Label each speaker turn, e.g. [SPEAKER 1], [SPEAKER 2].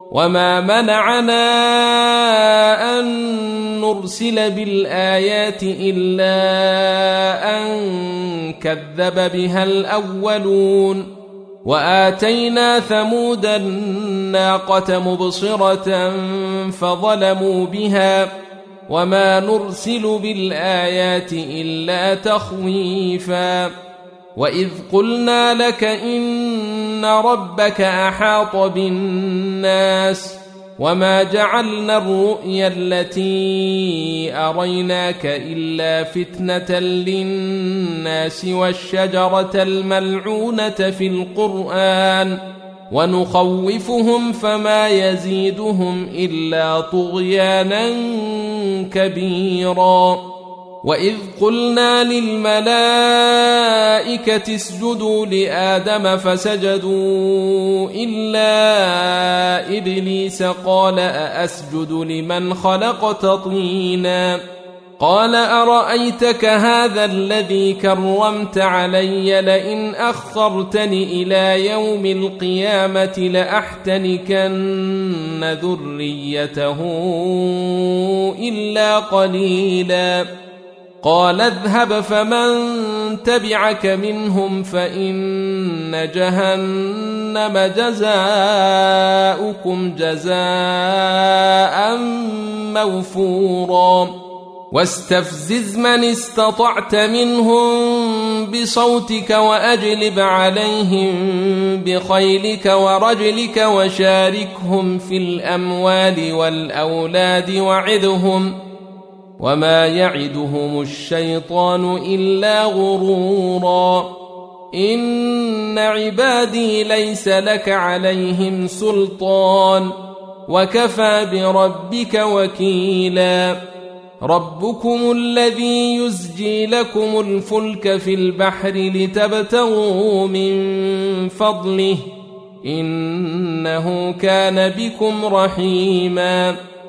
[SPEAKER 1] وما منعنا أن نرسل بالآيات إلا أن كذب بها الأولون وآتينا ثمود الناقة مبصرة فظلموا بها وما نرسل بالآيات إلا تخويفا وإذ قلنا لك إن ربك أحاط بالناس وما جعلنا الرؤيا التي أريناك إلا فتنة للناس والشجرة الملعونة في القرآن ونخوفهم فما يزيدهم إلا طغيانا كبيرا وإذ قلنا للملائكة اسجدوا لآدم فسجدوا إلا إبليس قال أأسجد لمن خلقت طينا قال أرأيتك هذا الذي كرمت علي لئن أخرتني إلى يوم القيامة لأحتنكن ذريته إلا قليلا قال اذهب فمن تبعك منهم فإن جهنم جزاؤكم جزاء موفورا واستفزز من استطعت منهم بصوتك وأجلب عليهم بخيلك ورجلك وشاركهم في الأموال والأولاد وعدهم وما يعدهم الشيطان إلا غرورا إن عبادي ليس لك عليهم سلطان وكفى بربك وكيلا ربكم الذي يزجي لكم الفلك في البحر لتبتغوا من فضله إنه كان بكم رحيما